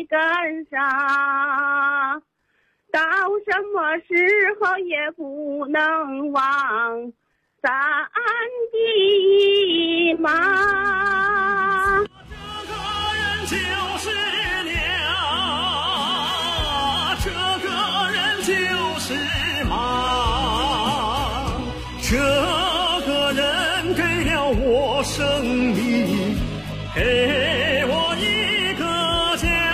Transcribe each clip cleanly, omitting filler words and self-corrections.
跟上，到什么时候也不能忘咱的妈。 这个人就是娘，这个人就是妈，这个人给了我生命，给我一个家。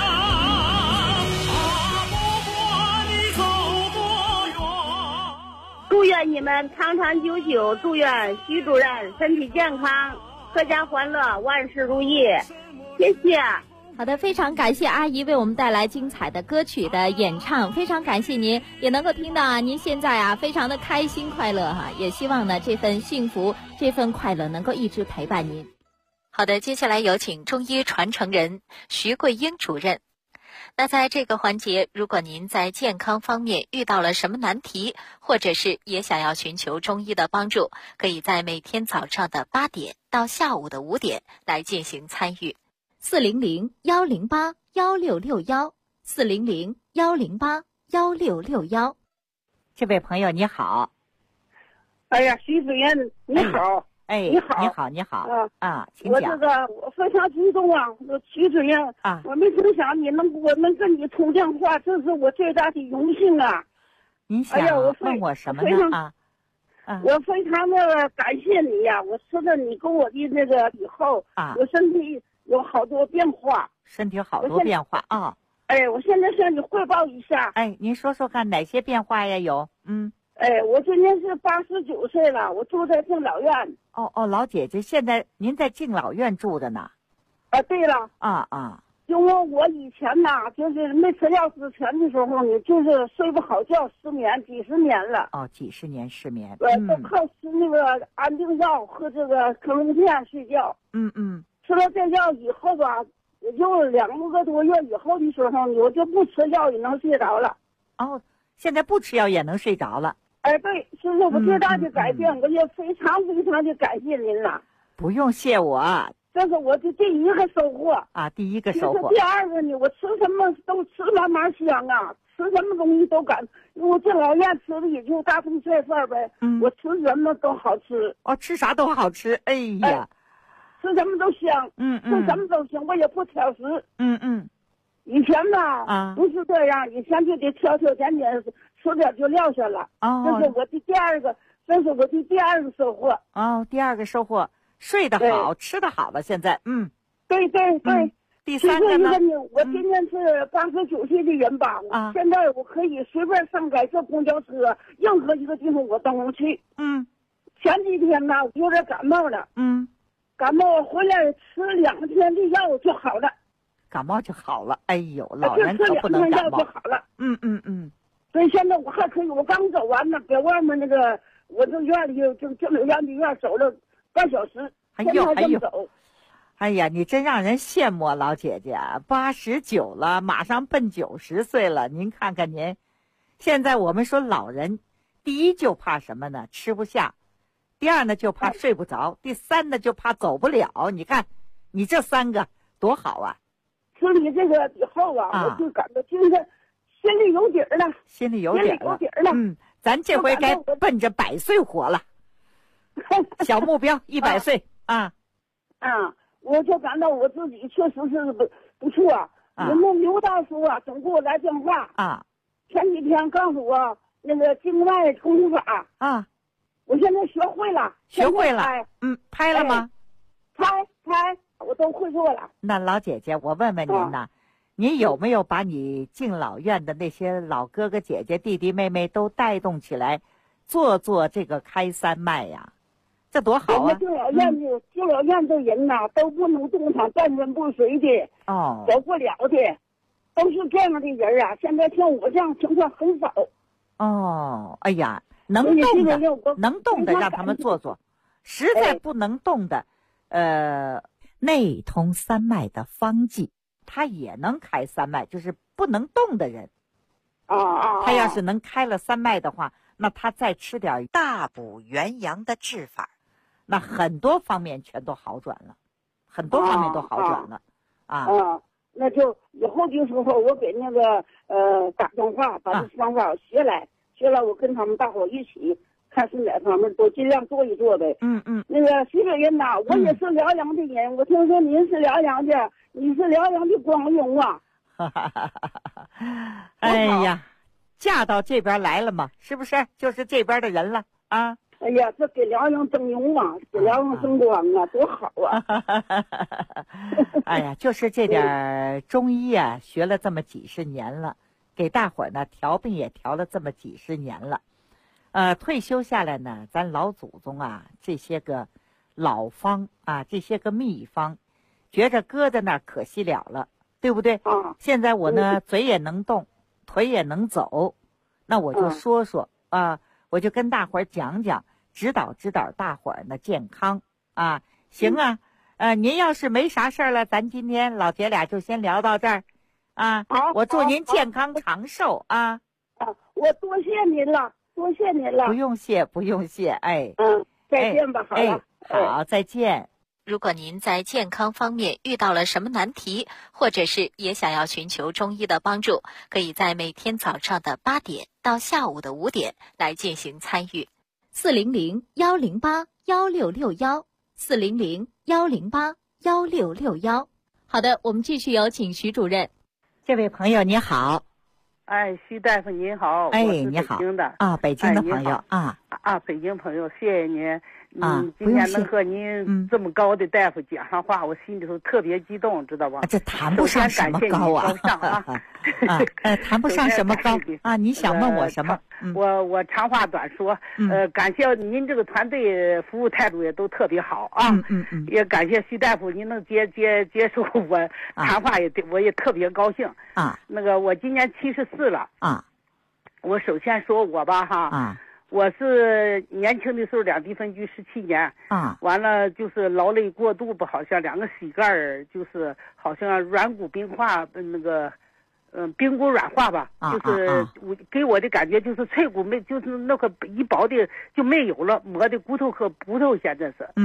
不管你走多远。 祝愿你们长长久久，祝愿徐主任身体健康，阖家欢乐，万事如意。谢谢。 好的，非常感谢阿姨为我们带来精彩的歌曲的演唱，非常感谢您，也能够听到啊，您现在啊非常的开心快乐哈，也希望呢这份幸福、这份快乐能够一直陪伴您。好的，接下来有请中医传承人徐桂英主任。那在这个环节，如果您在健康方面遇到了什么难题，或者是也想要寻求中医的帮助，可以在每天早上的8点到下午的5点来进行参与。400-108-1661，400-108-1661。这位朋友你好。 哎呀，徐主任你好。 你好，你好请讲。 我非常激动啊！徐主任我没曾想我能跟你通电话，这是我最大的荣幸啊！ 您想问我什么呢？ 我非常的感谢你呀！我吃了你给我的那个以后我身体有好多变化。 身体有好多变化啊！ 我现在向你汇报一下。 您说说看哪些变化呀？有我今年是89岁了，我住在敬老院。 老姐姐，现在您在敬老院住着呢？ 对了。因为我以前呐，就是没吃药之前的时候呢，就是睡不好觉，失眠几十年了。 几十年失眠。 都靠吃那个安定药和这个克隆片睡觉。吃了这药以后吧，也就2个多月以后的时候呢，我就不吃药也能睡着了。 现在不吃药也能睡着了。 对，这是我最大的改变，我也非常非常的感谢您了。 不用谢我。 这是我的第一个收获第一个收获。 第二个呢，我吃什么都吃慢慢香啊，吃什么东西都敢。因为我敬老院吃的也就大同菜饭呗，我吃什么都好吃。 吃啥都好吃，哎呀， 吃什么都香，吃什么都行，我也不挑食。以前吧，不是这样，以前就得挑挑拣拣，吃点就撂下了。这是我的第二个收获。 第二个收获，睡得好，吃得好了。现在， 对。 第三个呢？ 我今年是89岁的人吧，现在我可以随便上街坐公交车，任何一个地方我都能去。前几天呢，我有点感冒了。感冒回来吃2天的药就好了。 感冒就好了，哎呦，老人可不能感冒。 就吃2天药就好了。所以现在我还可以，我刚走完呢，在外面那个我这院里就敬老院的院走了半小时，现在还正走。 哎呀，你真让人羡慕啊，老姐姐，89了，马上奔90岁了。您看看您，现在我们说老人，第一就怕什么呢？吃不下，第二呢就怕睡不着，第三呢就怕走不了。你看，你这3个多好啊！ 吃了这个以后我就感到就是心里有底儿了， 心里有底儿了。咱这回该奔着100岁活了。小目标100岁我就感到我自己确实是不错。刘大叔总给我来电话前几天告诉我那个静脉冲击法我现在学会了。 拍了吗？ 拍，我都会做了。 那老姐姐，我问问您呐，您有没有把你敬老院的那些老哥哥姐姐、弟弟妹妹都带动起来，做这个开3脉呀？这多好啊！ 我们敬老院的人都不能动弹，半身不遂的，走不了的，都是这样的人现在像我这样情况很少。 哎呀，能动的让他们做，实在不能动的，内通3脉的方剂，他也能开3脉，就是不能动的人。他要是能开了3脉的话，那他再吃点大补元阳的治法，那很多方面全都好转了， 那就以后就说我给那个打电话把这方法学来，我跟他们大伙一起看是哪方面都尽量做一做呗。那个徐主任呐，我也是辽阳的人，我听说您是辽阳的，你是辽阳的光荣啊。 哎呀，嫁到这边来了嘛，是不是就是这边的人了啊？ 哎呀，这给辽阳增荣啊，给辽阳增光啊，多好啊！ 哎呀，就是这点中医啊，学了这么几十年了，给大伙儿呢调病也调了这么几十年了。退休下来呢，咱老祖宗啊，这些个老方啊，这些个秘方，觉着搁在那儿可惜了，对不对？现在我呢，嘴也能动，腿也能走，那我就说说啊。我就跟大伙儿讲讲，指导大伙儿呢健康啊，行啊，您要是没啥事儿了，咱今天老姐俩就先聊到这儿啊。 好， 我祝您健康长寿啊！ 我多谢您了，多谢您了。 不用谢，哎。 再见吧，好了。 好，再见。 如果您在健康方面遇到了什么难题，或者是也想要寻求中医的帮助，可以在每天早上的8点到下午的5点来进行参与。400-108-1661，400-108-1661。好的，我们继续有请徐主任。 这位朋友你好。 哎，徐大夫您好。 哎， 我是你好。 北京的啊，北京的朋友啊。 北京朋友，谢谢您。 今天能和您这么高的大夫讲上话，我心里头特别激动，知道吧？ 这谈不上什么高啊，谈不上什么高啊。你想问我什么？ 我长话短说，感谢您这个团队服务态度也都特别好啊。也感谢徐大夫，您能接受我谈话我也特别高兴啊。 那个我今年74了啊。 我首先说我吧哈。我是年轻的时候2地分居17年啊， 完了就是劳累过度吧，好像2个膝盖就是好像软骨冰化，那个冰骨软化吧，就是给我的感觉就是脆骨没，就是那个一薄的就没有了，磨的骨头和骨头现在是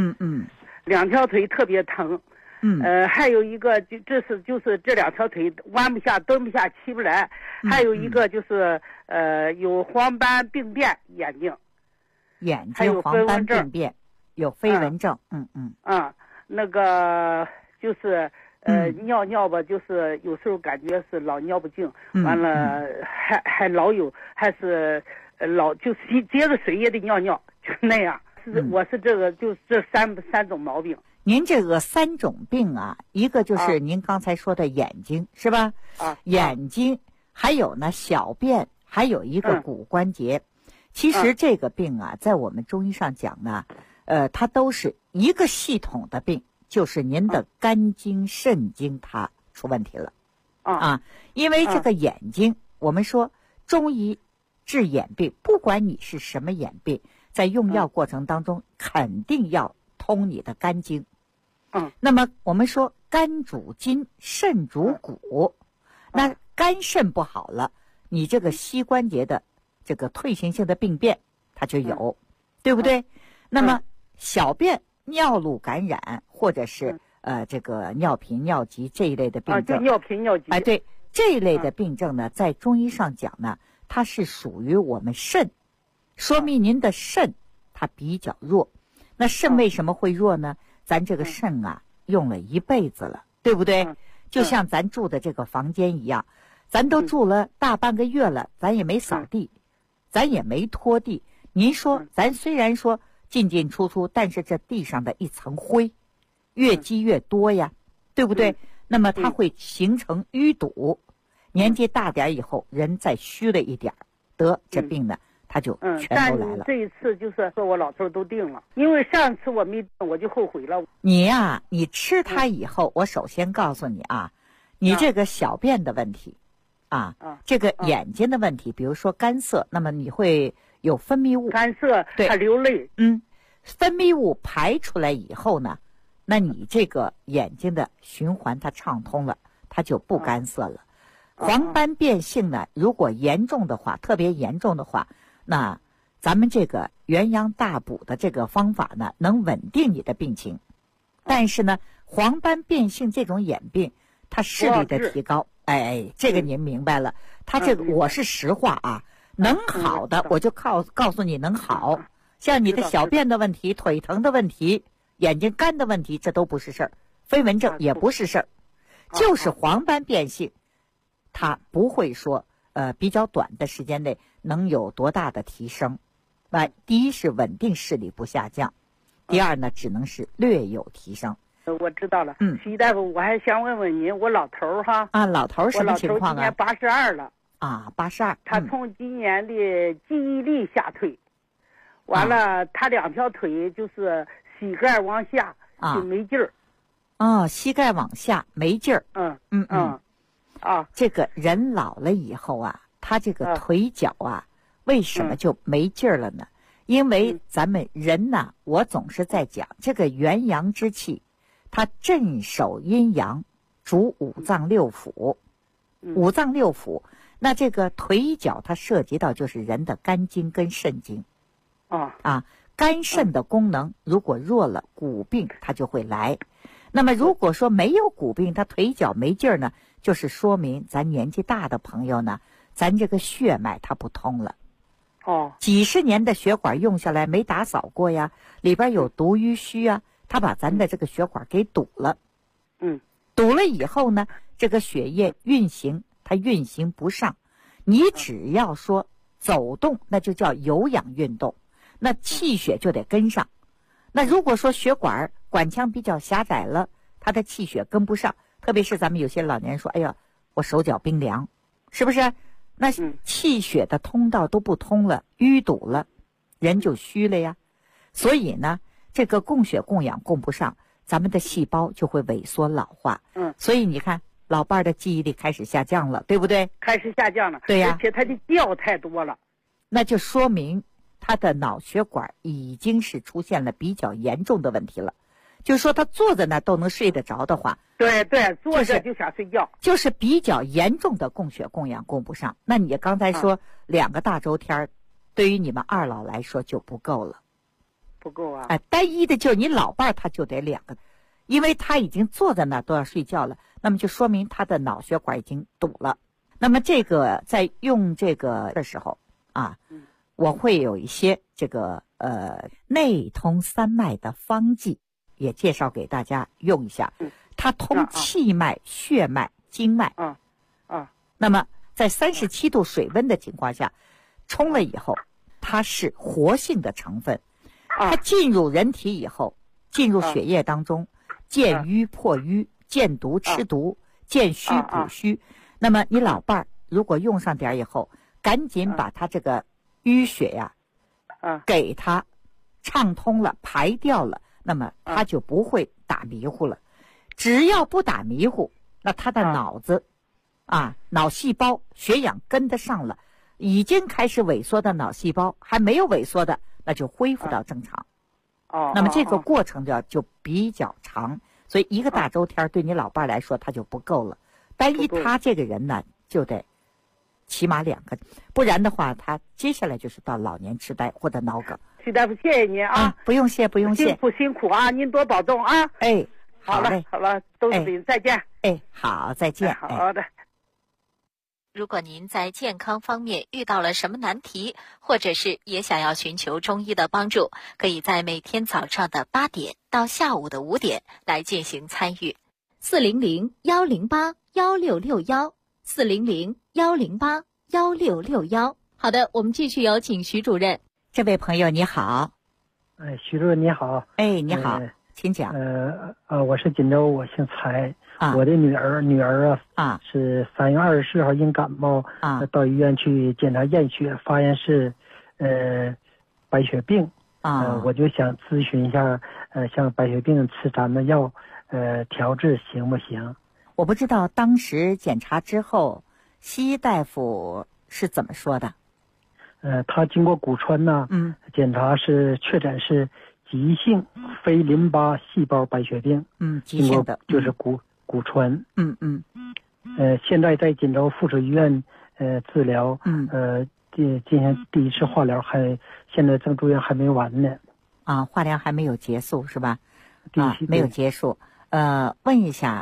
2条腿特别疼。还有一个就是这2条腿弯不下、蹲不下、起不来，还有一个就是有黄斑病变眼睛还有黄斑病变，有飞蚊症。 那个就是尿吧，就是有时候感觉是老尿不尽，完了还老有，还是老就接着水也得尿，就那样。我是这个就这三种毛病。 您这个3种病啊，一个就是您刚才说的眼睛，是吧？眼睛，还有呢小便，还有一个骨关节。其实这个病啊，在我们中医上讲呢，它都是一个系统的病，就是您的肝经、肾经它出问题了。因为这个眼睛，我们说中医治眼病，不管你是什么眼病，在用药过程当中肯定要通你的肝经。那么我们说肝主筋，肾主骨，那肝肾不好了，你这个膝关节的这个退行性的病变它就有，对不对？那么小便尿路感染，或者是这个尿频尿急这一类的病症， 就尿频尿急。 对，这一类的病症呢，在中医上讲呢，它是属于我们肾，说明您的肾它比较弱。那肾为什么会弱呢？咱这个肾啊，用了一辈子了，对不对？就像咱住的这个房间一样，咱都住了大半个月了，咱也没扫地，咱也没拖地。您说，咱虽然说进进出出，但是这地上的一层灰，越积越多呀，对不对？那么它会形成淤堵。年纪大点以后，人再虚了一点，这病呢，他就全都来了。 这一次就是说我老头都定了，因为上次我没定，我就后悔了。 你呀，你吃它以后，我首先告诉你啊，你这个小便的问题，这个眼睛的问题，比如说干涩，那么你会有分泌物， 干涩，对，还流泪。 分泌物排出来以后呢，那你这个眼睛的循环它畅通了，它就不干涩了。黄斑变性呢，如果严重的话，特别严重的话，那咱们这个元阳大补的这个方法呢，能稳定你的病情。但是呢，黄斑变性这种眼病， 他视力的提高。这个您明白了。他这个我是实话啊，能好的我就告诉你能好。像你的小便的问题、腿疼的问题、眼睛干的问题，这都不是事儿，飞蚊症也不是事儿，就是黄斑变性，它不会说比较短的时间内能有多大的提升。第一是稳定视力不下降，第二呢只能是略有提升。 我知道了。徐大夫，我还想问问您，我老头儿哈。 老头儿什么情况啊？ 我老头儿今年82了。 82。 他从今年的记忆力下退，完了他两条腿就是膝盖往下就没劲儿。 膝盖往下没劲儿。这个人老了以后啊，他这个腿脚啊，为什么就没劲儿了呢？因为咱们人呐，我总是在讲这个元阳之气，它镇守阴阳，主五脏六腑。五脏六腑，那这个腿脚它涉及到就是人的肝经跟肾经。肝肾的功能如果弱了，骨病它就会来。那么如果说没有骨病，他腿脚没劲儿呢，就是说明咱年纪大的朋友呢，咱这个血脉它不通了。几十年的血管用下来没打扫过呀，里边有毒淤虚啊，它把咱的这个血管给堵了。堵了以后呢，这个血液它运行不上。你只要说走动，那就叫有氧运动，那气血就得跟上。那如果说血管腔比较狭窄了，它的气血跟不上，特别是咱们有些老年人说，哎呀，我手脚冰凉，是不是？那气血的通道都不通了，淤堵了，人就虚了呀。所以呢，这个供血供氧供不上，咱们的细胞就会萎缩老化。所以你看老伴儿的记忆力开始下降了，对不对？ 开始下降了。 对呀。 而且他的觉太多了， 那就说明他的脑血管已经是出现了比较严重的问题了。就是说他坐在那都能睡得着的话， 对，坐着就想睡觉， 就是比较严重的供血供氧供不上。那你刚才说2个大周天，对于你们二老来说就不够了。 不够啊。 单一的就是你老伴他就得2个，因为他已经坐在那都要睡觉了，那么就说明他的脑血管已经堵了。那么这个在用这个的时候我会有一些这个内通三脉的方剂也介绍给大家用一下。它通气脉、血脉、经脉。那么在37度水温的情况下，冲了以后，它是活性的成分，它进入人体以后，进入血液当中，见瘀破瘀，见毒吃毒，见虚补虚。那么你老伴儿如果用上点以后，赶紧把它这个淤血呀，给它畅通了，排掉了，那么他就不会打迷糊了。只要不打迷糊，那他的脑子脑细胞血氧跟得上了，已经开始萎缩的脑细胞还没有萎缩的，那就恢复到正常。那么这个过程就比较长，所以1个大周天对你老伴来说他就不够了。单一他这个人呢，就得起码2个，不然的话他接下来就是到老年痴呆或者脑梗。 徐大夫，谢谢您啊！ 不用谢，不用谢， 辛苦啊！您多保重啊！ 好嘞， 好了，都是您，再见。 好，再见。 好的。 如果您在健康方面遇到了什么难题，或者是也想要寻求中医的帮助，可以在每天早上的8点到下午的5点来进行参与。400-108-1661，400-108-1661。好的，我们继续有请徐主任。 这位朋友你好。 徐主任你好。 你好，请讲。 我是锦州，我姓柴。我的女儿是3月24号因感冒到医院去检查验血，发现是白血病。我就想咨询一下，像白血病吃咱们药调治行不行？ 我不知道当时检查之后西医大夫是怎么说的。 他经过骨穿检查是确诊是急性非淋巴细胞白血病。 急性的就是骨穿。现在在锦州附属医院治疗。进行第1次化疗，现在正住院，还没完呢。化疗还没有结束是吧？没有结束。问一下，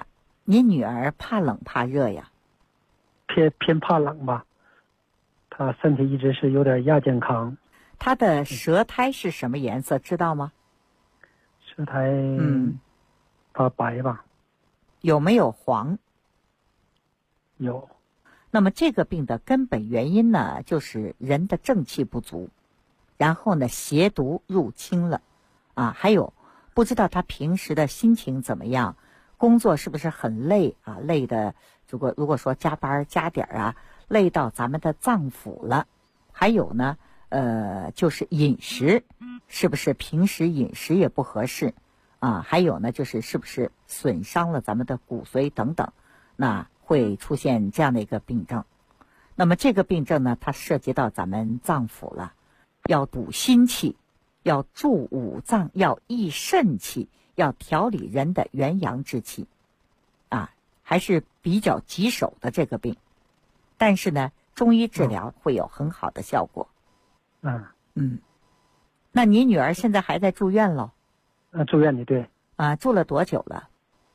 你女儿怕冷怕热呀？ 偏怕冷吧。她身体一直是有点亚健康。 她的舌苔是什么颜色？知道吗？ 舌苔发白吧。 有没有黄？ 有。 那么这个病的根本原因呢，就是人的正气不足，然后呢邪毒入侵了啊。还有不知道他平时的心情怎么样，工作是不是很累啊？累的如果说加班加点啊，累到咱们的脏腑了。还有呢就是饮食是不是平时饮食也不合适啊？还有呢就是是不是损伤了咱们的骨髓等等，那会出现这样的一个病症。那么这个病症呢，它涉及到咱们脏腑了，要补心气，要助五脏，要益肾气，要调理人的元阳之气啊，还是比较棘手的这个病。但是呢中医治疗会有很好的效果。那你女儿现在还在住院喽？ 住院的，对。 住了多久了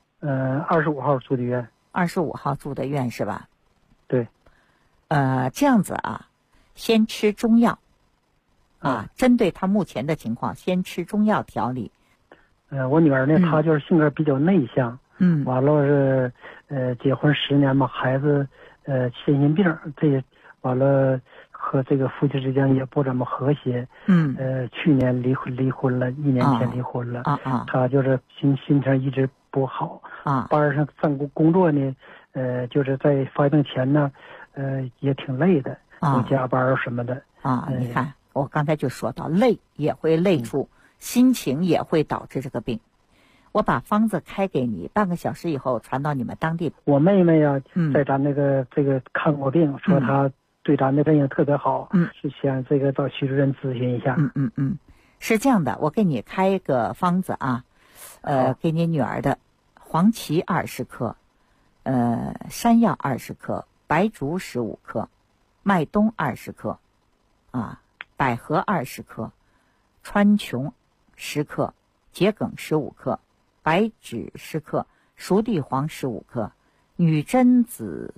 ？25号住的院。 25号住的院是吧？ 对。 这样子啊，先吃中药针对她目前的情况先吃中药调理。 我女儿呢她就是性格比较内向。完了是结婚10年嘛，孩子心病，这完了和这个夫妻之间也不怎么和谐。去年离婚了，1年前离婚了。她就是心情一直不好。班上上工作呢，就是在发病前呢，也挺累的，有加班什么的。 你看我刚才就说到，累也会累出，心情也会导致这个病。我把方子开给你，半个小时以后传到你们当地。 我妹妹呀，在咱这个看过病，说她对咱的病情特别好。是想这个找徐主任咨询一下。 是这样的，我给你开一个方子啊，给你女儿的黄芪20克，山药20克，白术15克，麦冬20克，百合20克，川穹10克，桔梗15克，白芷10克，熟地黄15克，女贞子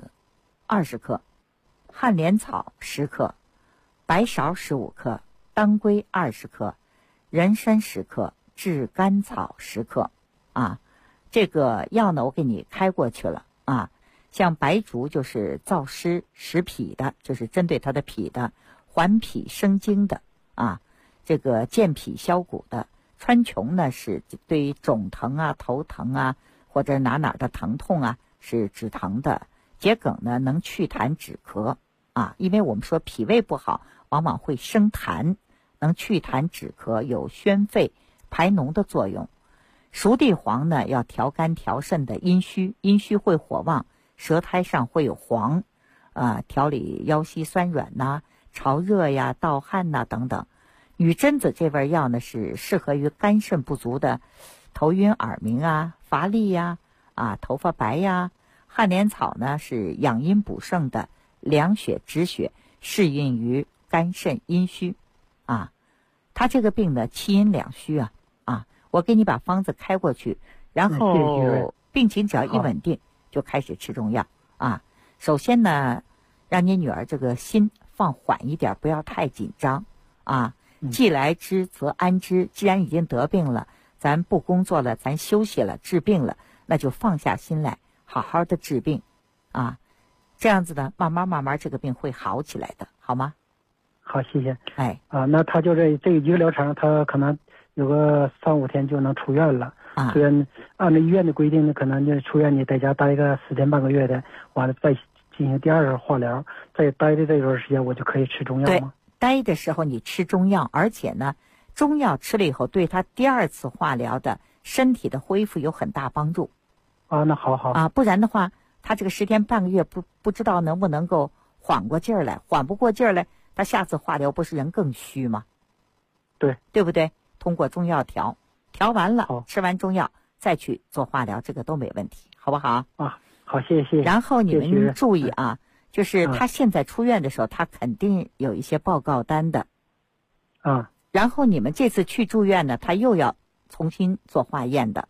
20克，旱莲草10克，白芍15克，当归20克，人参10克，炙甘草10克。这个药呢我给你开过去了像白术就是燥湿实脾的，就是针对它的脾的，缓脾生津的这个健脾消谷的。川穹呢是对于肿疼头疼或者哪的疼痛是止疼的。桔梗呢能祛痰止咳因为我们说脾胃不好往往会生痰，能祛痰止咳，有宣肺排脓的作用。熟地黄呢要调肝调肾的阴虚，阴虚会火旺，舌苔上会有黄调理腰膝酸软潮热盗汗等等。女贞子这味药呢是适合于肝肾不足的，头晕耳鸣乏力头发白旱莲草呢是养阴补肾的，凉血止血，适应于肝肾阴虚他这个病呢气阴两虚我给你把方子开过去，然后病情只要一稳定就开始吃中药首先呢让你女儿这个心放缓一点，不要太紧张既来之则安之，既然已经得病了，咱不工作了，咱休息了，治病了，那就放下心来好好的治病这样子呢慢慢这个病会好起来的，好吗？ 好，谢谢。那他就这一个疗程，他可能有个3-5天就能出院了。出院按照医院的规定呢，可能就出院你在家待个10天半个月的，完了再进行第2个化疗，再待的这段时间我就可以吃中药吗？ 待的时候你吃中药，而且呢中药吃了以后对他第2次化疗的身体的恢复有很大帮助那好不然的话他这个10天半个月不知道能不能够缓过劲儿来，缓不过劲儿来他下次化疗不是人更虚吗？对不对？通过中药调完了吃完中药再去做化疗，这个都没问题，好不好？ 好，谢谢。 然后你们注意就是他现在出院的时候他肯定有一些报告单的然后你们这次去住院呢他又要重新做化验的，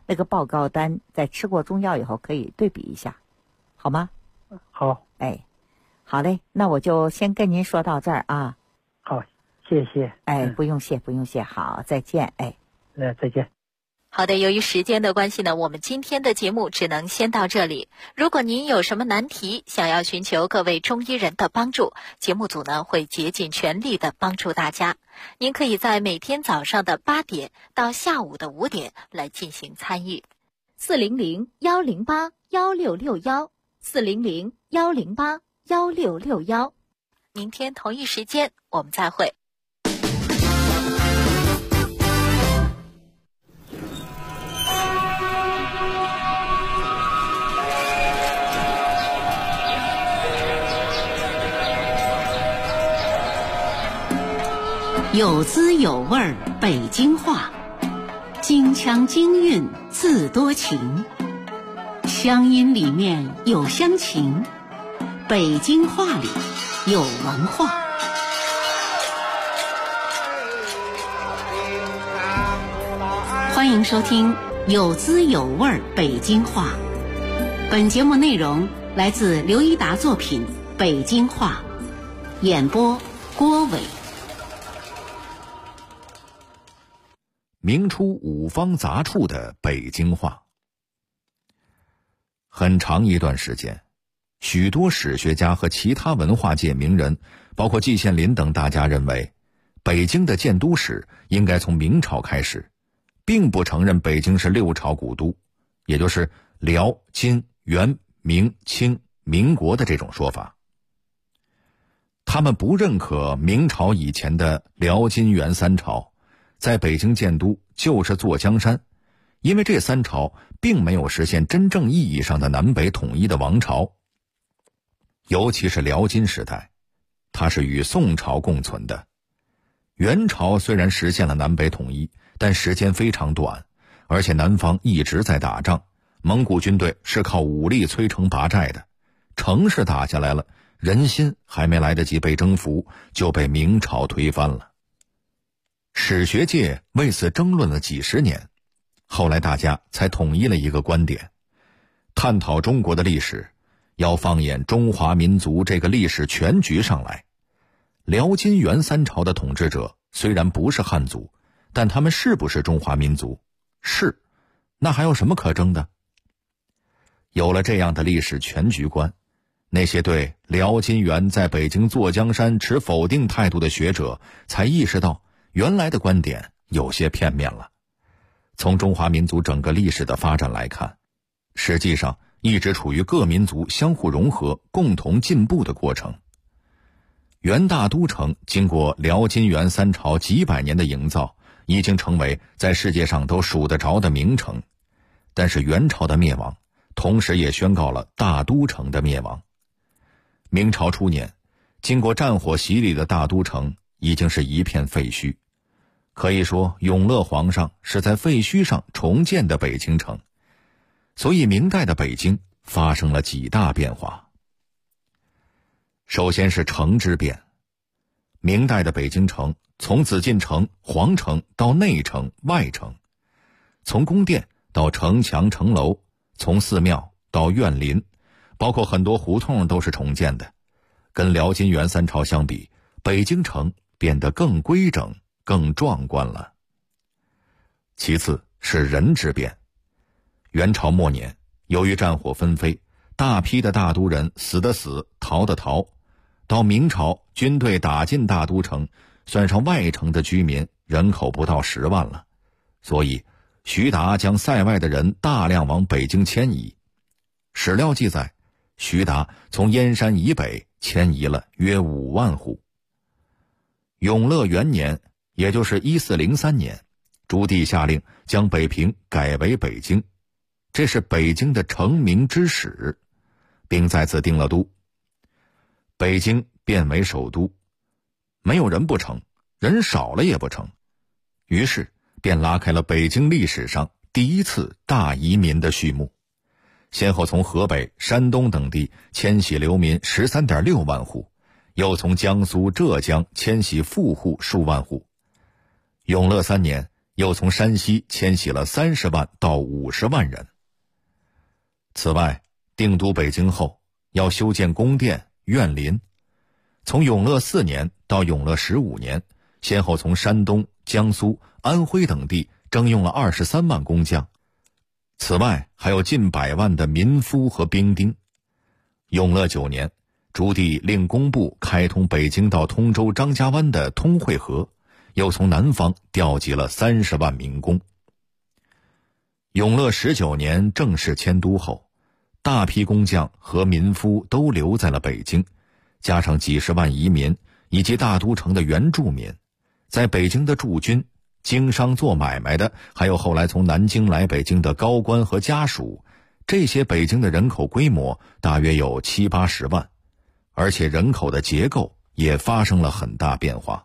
那个报告单在吃过中药以后可以对比一下，好吗？ 好。 哎，好嘞，那我就先跟您说到这儿啊。 好，谢谢。 哎，不用谢，不用谢。好，再见。哎， 再见。 好的，由于时间的关系呢，我们今天的节目只能先到这里。如果您有什么难题，想要寻求各位中医人的帮助，节目组呢会竭尽全力的帮助大家。您可以在每天早上的8点到下午的5点来进行参与。400-108-1661，400-108-1661。明天同一时间我们再会。 有滋有味北京话，京腔京韵自多情，乡音里面有乡情，北京话里有文化。欢迎收听有滋有味北京话。本节目内容来自刘一达作品《北京话》，演播郭伟。 明初五方杂处的北京话。很长一段时间，许多史学家和其他文化界名人，包括季羡林等大家认为，北京的建都史应该从明朝开始，并不承认北京是6朝古都，也就是辽、金、元、明、清、民国的这种说法。他们不认可明朝以前的辽、金、元3朝在北京建都就是坐江山，因为这3朝并没有实现真正意义上的南北统一的王朝。尤其是辽金时代，它是与宋朝共存的。元朝虽然实现了南北统一，但时间非常短，而且南方一直在打仗，蒙古军队是靠武力摧城拔寨的，城市打下来了，人心还没来得及被征服，就被明朝推翻了。史学界为此争论了几十年，后来大家才统一了一个观点：探讨中国的历史，要放眼中华民族这个历史全局上来。辽金元3朝的统治者虽然不是汉族，但他们是不是中华民族？是，那还有什么可争的？有了这样的历史全局观，那些对辽金元在北京坐江山持否定态度的学者才意识到，原来的观点有些片面了。从中华民族整个历史的发展来看，实际上一直处于各民族相互融合、共同进步的过程。元大都城经过辽金元3朝几百年的营造，已经成为在世界上都数得着的名城。但是元朝的灭亡，同时也宣告了大都城的灭亡。明朝初年，经过战火洗礼的大都城已经是一片废墟，可以说永乐皇上是在废墟上重建的北京城。所以明代的北京发生了几大变化。首先是城之变。明代的北京城从紫禁城、皇城到内城、外城，从宫殿到城墙城楼，从寺庙到院林，包括很多胡同都是重建的。跟辽金元3朝相比，北京城变得更规整、更壮观了。其次是人之变。元朝末年，由于战火纷飞，大批的大都人死的死，逃的逃。到明朝，军队打进大都城，算上外城的居民，人口不到10万了。所以徐达将塞外的人大量往北京迁移。史料记载，徐达从燕山以北迁移了约5万户。永乐元年，也就是1403年，朱棣下令将北平改为北京，这是北京的成名之始，并在此定了都。北京变为首都，没有人不成，人少了也不成，于是便拉开了北京历史上第一次大移民的序幕，先后从河北、山东等地迁徙流民 13.6 万户，又从江苏、浙江迁徙富户数万户。永乐3年， 又从山西迁徙了30万到50万人。此外，定都北京后，要修建宫殿、园林。从永乐4年到永乐15年，先后从山东、江苏、安徽等地征用了23万工匠。此外，还有近100万的民夫和兵丁。永乐9年，朱棣令工部开通北京到通州张家湾的通惠河，又从南方调集了30万民工。永乐19年正式迁都后，大批工匠和民夫都留在了北京，加上几十万移民以及大都城的原住民，在北京的驻军、经商做买卖的，还有后来从南京来北京的高官和家属，这些北京的人口规模大约有70-80万，而且人口的结构也发生了很大变化。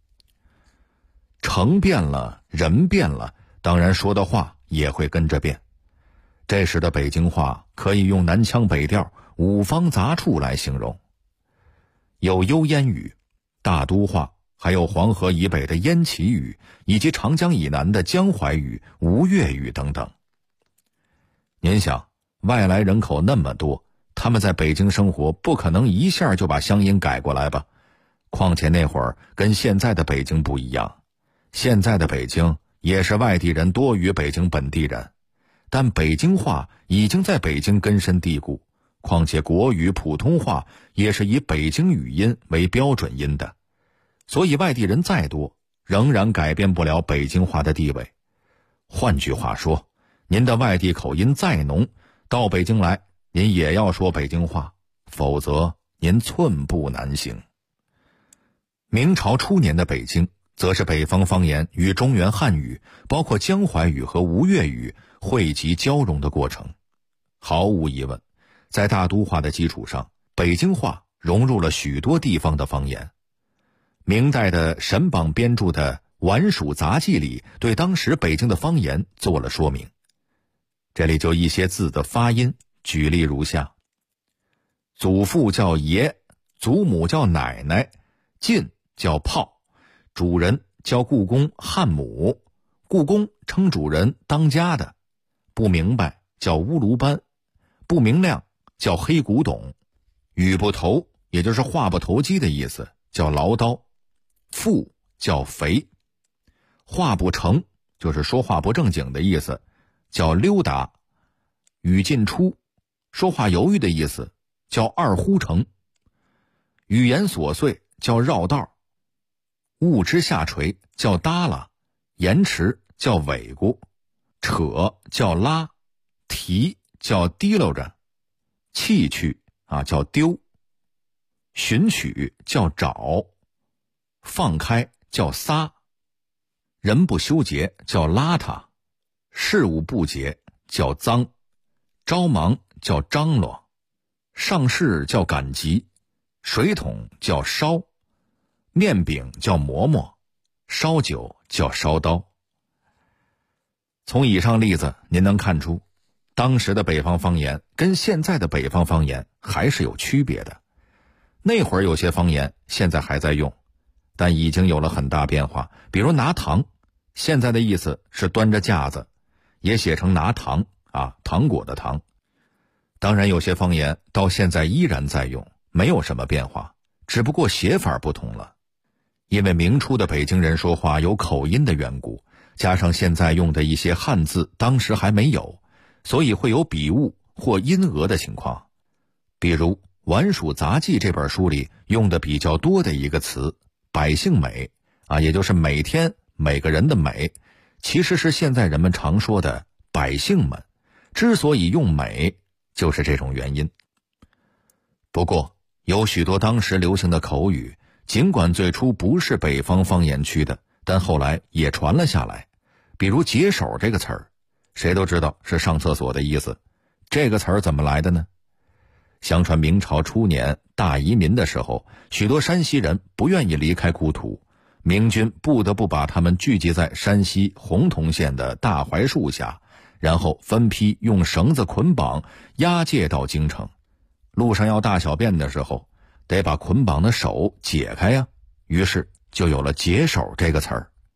城变了，人变了，当然说的话也会跟着变。这时的北京话可以用南腔北调、五方杂处来形容，有幽燕语、大都话，还有黄河以北的燕齐语，以及长江以南的江淮语、吴越语等等。您想，外来人口那么多，他们在北京生活，不可能一下就把乡音改过来吧？况且那会儿跟现在的北京不一样，现在的北京也是外地人多于北京本地人，但北京话已经在北京根深蒂固，况且国语、普通话也是以北京语音为标准音的，所以外地人再多，仍然改变不了北京话的地位。换句话说，您的外地口音再浓，到北京来，您也要说北京话，否则您寸步难行。明朝初年的北京，则是北方方言与中原汉语，包括江淮语和吴越语汇集交融的过程。毫无疑问，在大都话的基础上，北京话融入了许多地方的方言。明代的沈榜编著的《晚蜀杂记》里，对当时北京的方言做了说明。这里就一些字的发音，举例如下：祖父叫爷，祖母叫奶奶，进叫炮，主人叫故宫汉母，故宫称主人当家的，不明白叫乌卢班，不明亮叫黑古董，语不投也就是话不投机的意思，叫唠叨，富叫肥，话不成就是说话不正经的意思，叫溜达，语进出说话犹豫的意思，叫二呼成，语言琐碎叫绕道，物之下垂叫耷拉，延迟叫尾咕，扯叫拉，提叫提溜着，弃去叫丢，寻取叫找，放开叫撒，人不修洁叫邋遢，事务不洁叫脏，着忙叫张罗，上事叫赶集，水桶叫烧，面饼叫馍馍，烧酒叫烧刀。从以上例子您能看出，当时的北方方言跟现在的北方方言还是有区别的。那会儿有些方言现在还在用，但已经有了很大变化。比如拿糖，现在的意思是端着架子，也写成拿糖糖果的糖。当然有些方言到现在依然在用，没有什么变化，只不过写法不同了。因为明初的北京人说话有口音的缘故，加上现在用的一些汉字当时还没有，所以会有笔误或音讹的情况。比如《晚蜀杂记》这本书里用的比较多的一个词百姓美也就是每天每个人的美，其实是现在人们常说的百姓们，之所以用美就是这种原因。不过有许多当时流行的口语，尽管最初不是北方方言区的，但后来也传了下来。比如解手这个词儿，谁都知道是上厕所的意思，这个词儿怎么来的呢？相传明朝初年大移民的时候，许多山西人不愿意离开故土，明军不得不把他们聚集在山西洪洞县的大槐树下，然后分批用绳子捆绑押解到京城。路上要大小便的时候，得把捆绑的手解开呀，于是就有了解手这个词儿。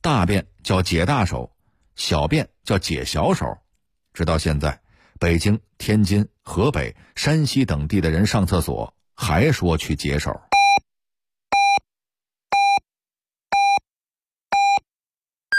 大便叫解大手，小便叫解小手。直到现在，北京、天津、河北、山西等地的人上厕所还说去解手。